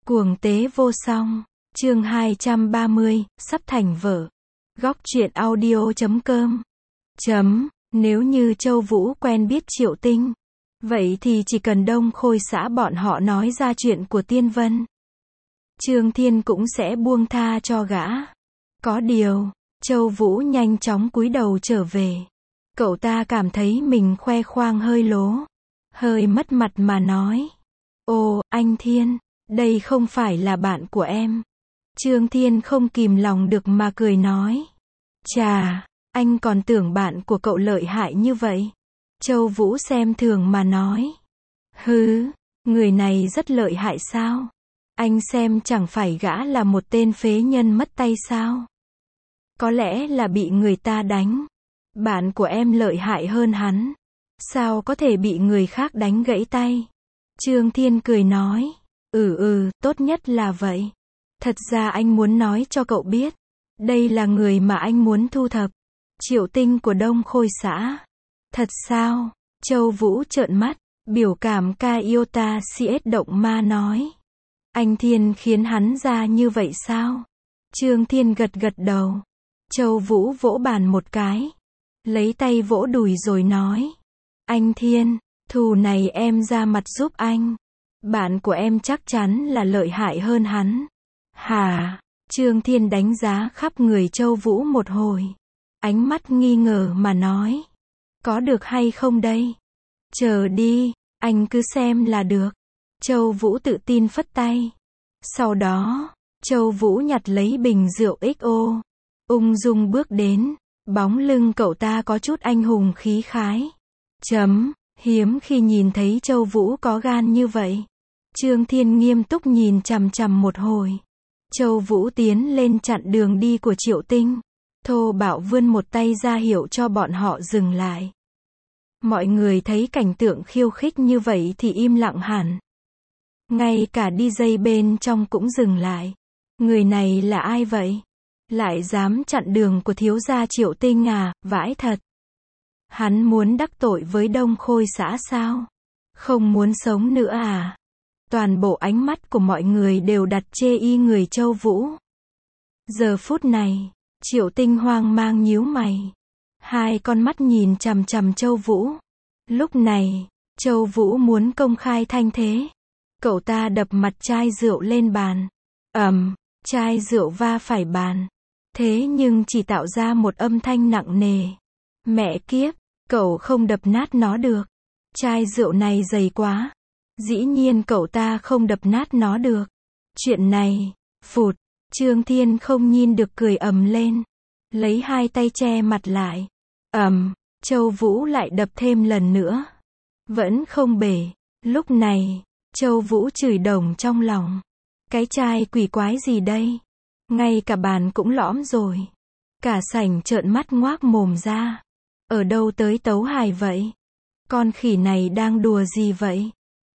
Cuồng tế vô song. Chương 230, sắp thành vợ. Góc truyện audio.com. Nếu như Châu Vũ quen biết Triệu Tinh, vậy thì chỉ cần Đông Khôi xã bọn họ nói ra chuyện của Tiên Vân, Trương Thiên cũng sẽ buông tha cho gã. Có điều, Châu Vũ nhanh chóng cúi đầu trở về. Cậu ta cảm thấy mình khoe khoang hơi lố, hơi mất mặt mà nói: "Ồ, anh Thiên, đây không phải là bạn của em." Trương Thiên không kìm lòng được mà cười nói: "Chà, anh còn tưởng bạn của cậu lợi hại như vậy." Châu Vũ xem thường mà nói: "Hứ, người này rất lợi hại sao? Anh xem chẳng phải gã là một tên phế nhân mất tay sao? Có lẽ là bị người ta đánh. Bạn của em lợi hại hơn hắn. Sao có thể bị người khác đánh gãy tay?" Trương Thiên cười nói: Tốt nhất là vậy. Thật ra anh muốn nói cho cậu biết, đây là người mà anh muốn thu thập. Triệu Tinh của Đông Khôi xã." "Thật sao?" Châu Vũ trợn mắt, biểu cảm Kaiota CS động ma nói: "Anh Thiên khiến hắn ra như vậy sao?" Trương Thiên gật gật đầu. Châu Vũ vỗ bàn một cái, lấy tay vỗ đùi rồi nói: "Anh Thiên, thù này em ra mặt giúp anh. Bạn của em chắc chắn là lợi hại hơn hắn." "Hả?" Trương Thiên đánh giá khắp người Châu Vũ một hồi, ánh mắt nghi ngờ mà nói: "Có được hay không đây?" "Chờ đi, anh cứ xem là được." Châu Vũ tự tin phất tay. Sau đó, Châu Vũ nhặt lấy bình rượu XO, ung dung bước đến. Bóng lưng cậu ta có chút anh hùng khí khái. Hiếm khi nhìn thấy Châu Vũ có gan như vậy. Trương Thiên nghiêm túc nhìn chằm chằm một hồi. Châu Vũ tiến lên chặn đường đi của Triệu Tinh, thô bạo vươn một tay ra hiệu cho bọn họ dừng lại. Mọi người thấy cảnh tượng khiêu khích như vậy thì im lặng hẳn. Ngay cả DJ bên trong cũng dừng lại. Người này là ai vậy? Lại dám chặn đường của thiếu gia Triệu Tinh à, vãi thật. Hắn muốn đắc tội với Đông Khôi xã sao? Không muốn sống nữa à? Toàn bộ ánh mắt của mọi người đều đặt chê y người Châu Vũ. Giờ phút này, Triệu Tinh hoang mang nhíu mày. Hai con mắt nhìn chằm chằm Châu Vũ. Lúc này, Châu Vũ muốn công khai thanh thế. Cậu ta đập mặt chai rượu lên bàn. Chai rượu va phải bàn. Thế nhưng chỉ tạo ra một âm thanh nặng nề. Mẹ kiếp, cậu không đập nát nó được. Chai rượu này dày quá. Dĩ nhiên cậu ta không đập nát nó được. Chuyện này, phụt, Trương Thiên không nhìn được cười ầm lên. Lấy hai tay che mặt lại. Châu Vũ lại đập thêm lần nữa. Vẫn không bể. Lúc này, Châu Vũ chửi đồng trong lòng. Cái chai quỷ quái gì đây? Ngay cả bàn cũng lõm rồi. Cả sảnh trợn mắt ngoác mồm ra. Ở đâu tới tấu hài vậy? Con khỉ này đang đùa gì vậy?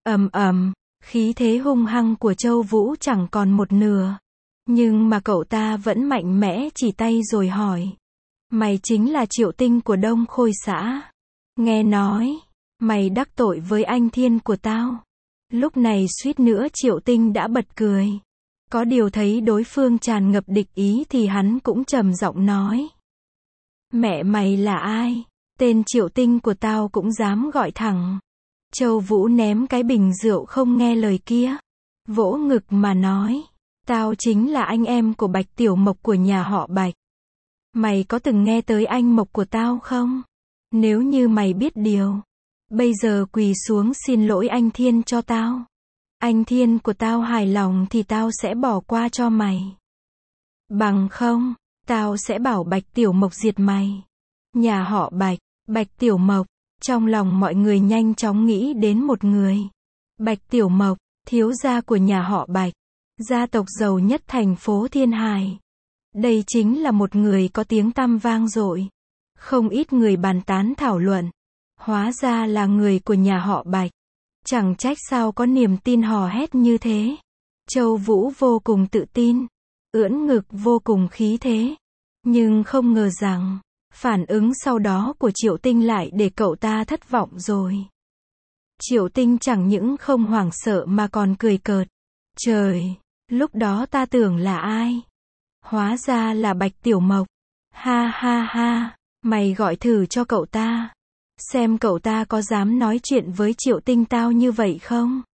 Khí thế hung hăng của Châu Vũ chẳng còn một nửa. Nhưng mà cậu ta vẫn mạnh mẽ chỉ tay rồi hỏi: "Mày chính là Triệu Tinh của Đông Khôi xã? Nghe nói, mày đắc tội với anh Thiên của tao." Lúc này suýt nữa Triệu Tinh đã bật cười. Có điều thấy đối phương tràn ngập địch ý thì hắn cũng trầm giọng nói: "Mẹ mày là ai? Tên Triệu Tinh của tao cũng dám gọi thẳng." Châu Vũ ném cái bình rượu không nghe lời kia, vỗ ngực mà nói: "Tao chính là anh em của Bạch Tiểu Mộc của nhà họ Bạch. Mày có từng nghe tới anh Mộc của tao không? Nếu như mày biết điều, bây giờ quỳ xuống xin lỗi anh Thiên cho tao. Anh Thiên của tao hài lòng thì tao sẽ bỏ qua cho mày. Bằng không, tao sẽ bảo Bạch Tiểu Mộc diệt mày." Nhà họ Bạch, Bạch Tiểu Mộc. Trong lòng mọi người nhanh chóng nghĩ đến một người. Bạch Tiểu Mộc, thiếu gia của nhà họ Bạch, gia tộc giàu nhất thành phố Thiên Hải. Đây chính là một người có tiếng tăm vang dội. Không ít người bàn tán thảo luận. Hóa ra là người của nhà họ Bạch. Chẳng trách sao có niềm tin hò hét như thế. Châu Vũ vô cùng tự tin, ưỡn ngực vô cùng khí thế. Nhưng không ngờ rằng, phản ứng sau đó của Triệu Tinh lại để cậu ta thất vọng rồi. Triệu Tinh chẳng những không hoảng sợ mà còn cười cợt. Trời, lúc đó ta tưởng là ai? Hóa ra là Bạch Tiểu Mộc. Ha ha ha, mày gọi thử cho cậu ta. Xem cậu ta có dám nói chuyện với Triệu Tinh tao như vậy không?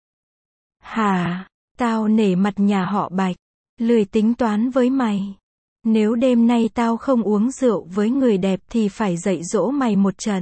Hả? Tao nể mặt nhà họ Bạch. Lười tính toán với mày. Nếu đêm nay tao không uống rượu với người đẹp thì phải dạy dỗ mày một trận.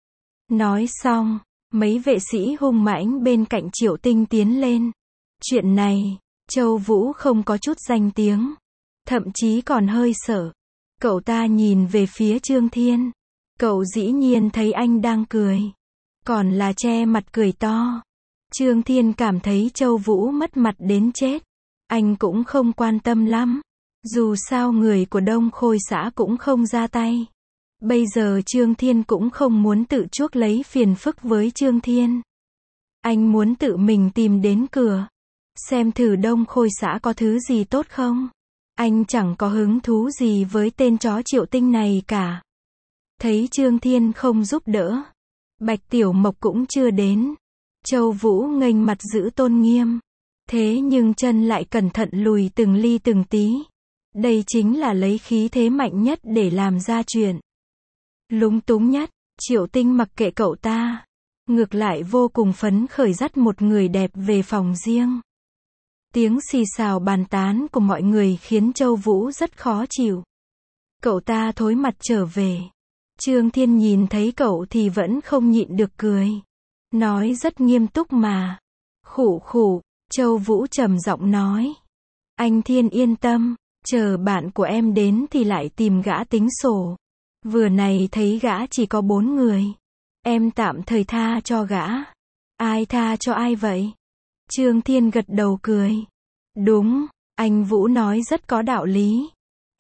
Nói xong, mấy vệ sĩ hung mãnh bên cạnh Triệu Tinh tiến lên. Chuyện này, Châu Vũ không có chút danh tiếng. Thậm chí còn hơi sợ. Cậu ta nhìn về phía Trương Thiên. Cậu dĩ nhiên thấy anh đang cười. Còn là che mặt cười to. Trương Thiên cảm thấy Châu Vũ mất mặt đến chết. Anh cũng không quan tâm lắm. Dù sao người của Đông Khôi xã cũng không ra tay. Bây giờ Trương Thiên cũng không muốn tự chuốc lấy phiền phức với Trương Thiên. Anh muốn tự mình tìm đến cửa. Xem thử Đông Khôi xã có thứ gì tốt không. Anh chẳng có hứng thú gì với tên chó Triệu Tinh này cả. Thấy Trương Thiên không giúp đỡ. Bạch Tiểu Mộc cũng chưa đến. Châu Vũ nghênh mặt giữ tôn nghiêm. Thế nhưng chân lại cẩn thận lùi từng ly từng tí. Đây chính là lấy khí thế mạnh nhất để làm ra chuyện. Lúng túng nhất, Triệu Tinh mặc kệ cậu ta. Ngược lại vô cùng phấn khởi dắt một người đẹp về phòng riêng. Tiếng xì xào bàn tán của mọi người khiến Châu Vũ rất khó chịu. Cậu ta thối mặt trở về. Trương Thiên nhìn thấy cậu thì vẫn không nhịn được cười. Nói rất nghiêm túc mà. Khụ khụ, Châu Vũ trầm giọng nói. Anh Thiên yên tâm, chờ bạn của em đến thì lại tìm gã tính sổ. Vừa này thấy gã chỉ có 4 người. Em tạm thời tha cho gã. Ai tha cho ai vậy? Trương Thiên gật đầu cười. Đúng, anh Vũ nói rất có đạo lý.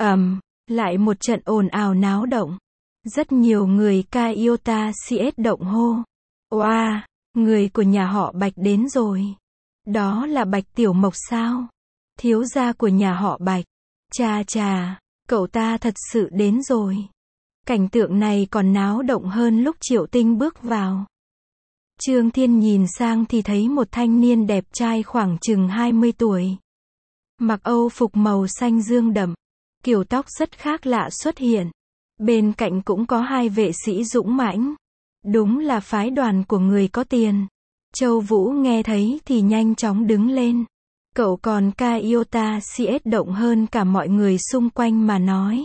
Lại một trận ồn ào náo động. Rất nhiều người Kaiota CS động hô. Oa, người của nhà họ Bạch đến rồi. Đó là Bạch Tiểu Mộc sao? Thiếu gia của nhà họ Bạch. Chà chà, cậu ta thật sự đến rồi. Cảnh tượng này còn náo động hơn lúc Triệu Tinh bước vào. Trương Thiên nhìn sang thì thấy một thanh niên đẹp trai khoảng chừng 20 tuổi. Mặc Âu phục màu xanh dương đậm. Kiểu tóc rất khác lạ xuất hiện. Bên cạnh cũng có 2 vệ sĩ dũng mãnh. Đúng là phái đoàn của người có tiền. Châu Vũ nghe thấy thì nhanh chóng đứng lên. Cậu còn Kaiota CS động hơn cả mọi người xung quanh mà nói.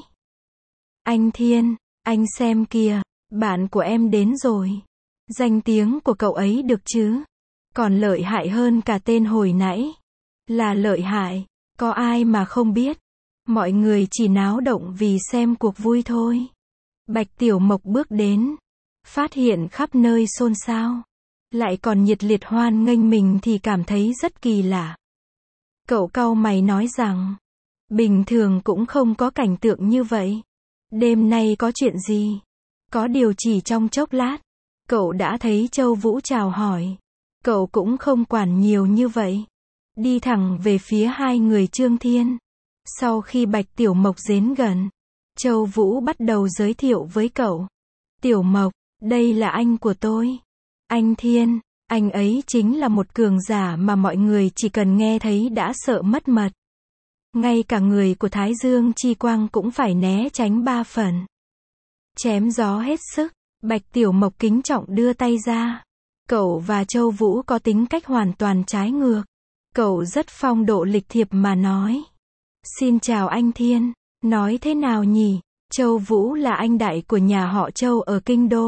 Anh Thiên, anh xem kìa, bạn của em đến rồi. Danh tiếng của cậu ấy được chứ? Còn lợi hại hơn cả tên hồi nãy. Là lợi hại, có ai mà không biết. Mọi người chỉ náo động vì xem cuộc vui thôi. Bạch Tiểu Mộc bước đến. Phát hiện khắp nơi xôn xao. Lại còn nhiệt liệt hoan nghênh mình thì cảm thấy rất kỳ lạ. Cậu cau mày nói rằng. Bình thường cũng không có cảnh tượng như vậy. Đêm nay có chuyện gì? Có điều chỉ trong chốc lát. Cậu đã thấy Châu Vũ chào hỏi. Cậu cũng không quản nhiều như vậy. Đi thẳng về phía 2 người Trương Thiên. Sau khi Bạch Tiểu Mộc đến gần, Châu Vũ bắt đầu giới thiệu với cậu. Tiểu Mộc, đây là anh của tôi. Anh Thiên, anh ấy chính là một cường giả mà mọi người chỉ cần nghe thấy đã sợ mất mật. Ngay cả người của Thái Dương Chi Quang cũng phải né tránh 3 phần. Chém gió hết sức, Bạch Tiểu Mộc kính trọng đưa tay ra. Cậu và Châu Vũ có tính cách hoàn toàn trái ngược. Cậu rất phong độ lịch thiệp mà nói. Xin chào anh Thiên, nói thế nào nhỉ? Châu Vũ là anh đại của nhà họ Châu ở Kinh Đô.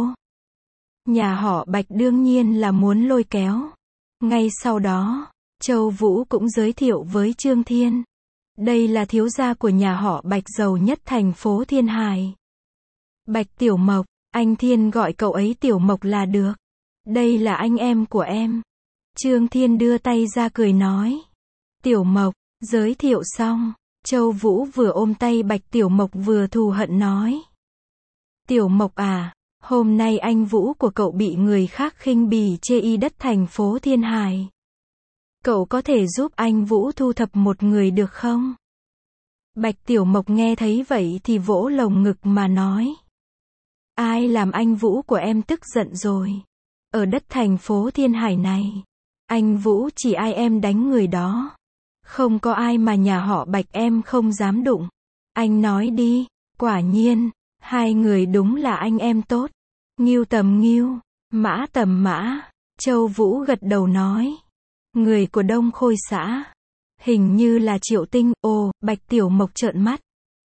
Nhà họ Bạch đương nhiên là muốn lôi kéo. Ngay sau đó, Châu Vũ cũng giới thiệu với Trương Thiên. Đây là thiếu gia của nhà họ Bạch giàu nhất thành phố Thiên Hải. Bạch Tiểu Mộc, anh Thiên gọi cậu ấy Tiểu Mộc là được. Đây là anh em của em. Trương Thiên đưa tay ra cười nói. Tiểu Mộc, giới thiệu xong, Châu Vũ vừa ôm tay Bạch Tiểu Mộc vừa thù hận nói. Tiểu Mộc à, hôm nay anh Vũ của cậu bị người khác khinh bỉ chê y đất thành phố Thiên Hải. Cậu có thể giúp anh Vũ thu thập một người được không? Bạch Tiểu Mộc nghe thấy vậy thì vỗ lồng ngực mà nói. Ai làm anh Vũ của em tức giận rồi? Ở đất thành phố Thiên Hải này, anh Vũ chỉ ai em đánh người đó. Không có ai mà nhà họ Bạch em không dám đụng. Anh nói đi. Quả nhiên, hai người đúng là anh em tốt. Ngưu tầm ngưu, mã tầm mã. Châu Vũ gật đầu nói. Người của Đông Khôi xã. Hình như là Triệu Tinh. Ồ, Bạch Tiểu Mộc trợn mắt.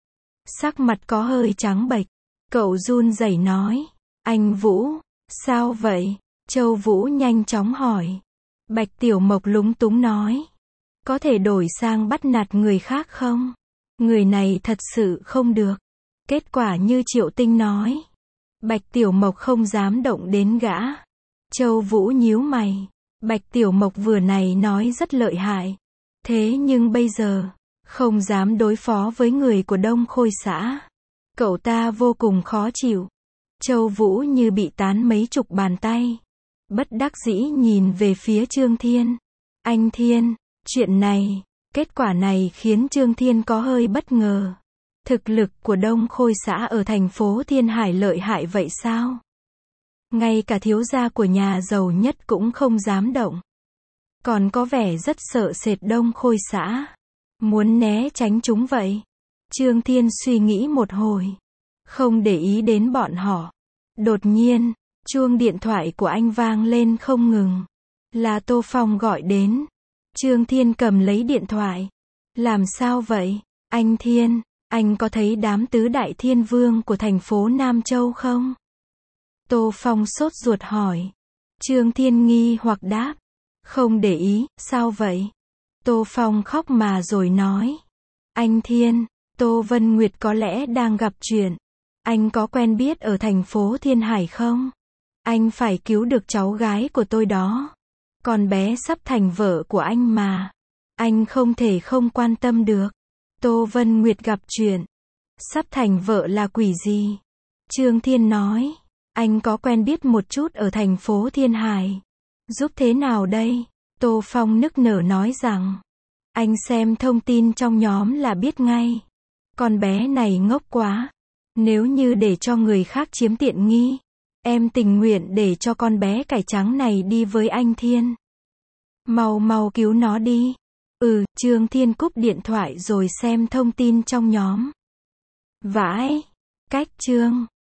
Sắc mặt có hơi trắng bệch. Cậu run rẩy nói. Anh Vũ, sao vậy? Châu Vũ nhanh chóng hỏi. Bạch Tiểu Mộc lúng túng nói. Có thể đổi sang bắt nạt người khác không? Người này thật sự không được. Kết quả như Triệu Tinh nói. Bạch Tiểu Mộc không dám động đến gã. Châu Vũ nhíu mày. Bạch Tiểu Mộc vừa này nói rất lợi hại. Thế nhưng bây giờ, không dám đối phó với người của Đông Khôi xã. Cậu ta vô cùng khó chịu. Châu Vũ như bị tán mấy chục bàn tay. Bất đắc dĩ nhìn về phía Trương Thiên. Anh Thiên, chuyện này, kết quả này khiến Trương Thiên có hơi bất ngờ. Thực lực của Đông Khôi xã ở thành phố Thiên Hải lợi hại vậy sao? Ngay cả thiếu gia của nhà giàu nhất cũng không dám động. Còn có vẻ rất sợ sệt Đông Khôi xã. Muốn né tránh chúng vậy. Trương Thiên suy nghĩ một hồi. Không để ý đến bọn họ. Đột nhiên, chuông điện thoại của anh vang lên không ngừng. Là Tô Phong gọi đến. Trương Thiên cầm lấy điện thoại. Làm sao vậy? Anh Thiên, anh có thấy đám tứ đại thiên vương của thành phố Nam Châu không? Tô Phong sốt ruột hỏi. Trương Thiên nghi hoặc đáp. Không để ý, sao vậy? Tô Phong khóc mà rồi nói. Anh Thiên, Tô Vân Nguyệt có lẽ đang gặp chuyện. Anh có quen biết ở thành phố Thiên Hải không? Anh phải cứu được cháu gái của tôi đó. Con bé sắp thành vợ của anh mà. Anh không thể không quan tâm được. Tô Vân Nguyệt gặp chuyện. Sắp thành vợ là quỷ gì? Trương Thiên nói. Anh có quen biết một chút ở thành phố Thiên Hải. Giúp thế nào đây? Tô Phong nức nở nói rằng. Anh xem thông tin trong nhóm là biết ngay. Con bé này ngốc quá. Nếu như để cho người khác chiếm tiện nghi, em tình nguyện để cho con bé cải trắng này đi với anh Thiên. Mau mau cứu nó đi. Trương Thiên cúp điện thoại rồi xem thông tin trong nhóm. Vãi. Cách Trương.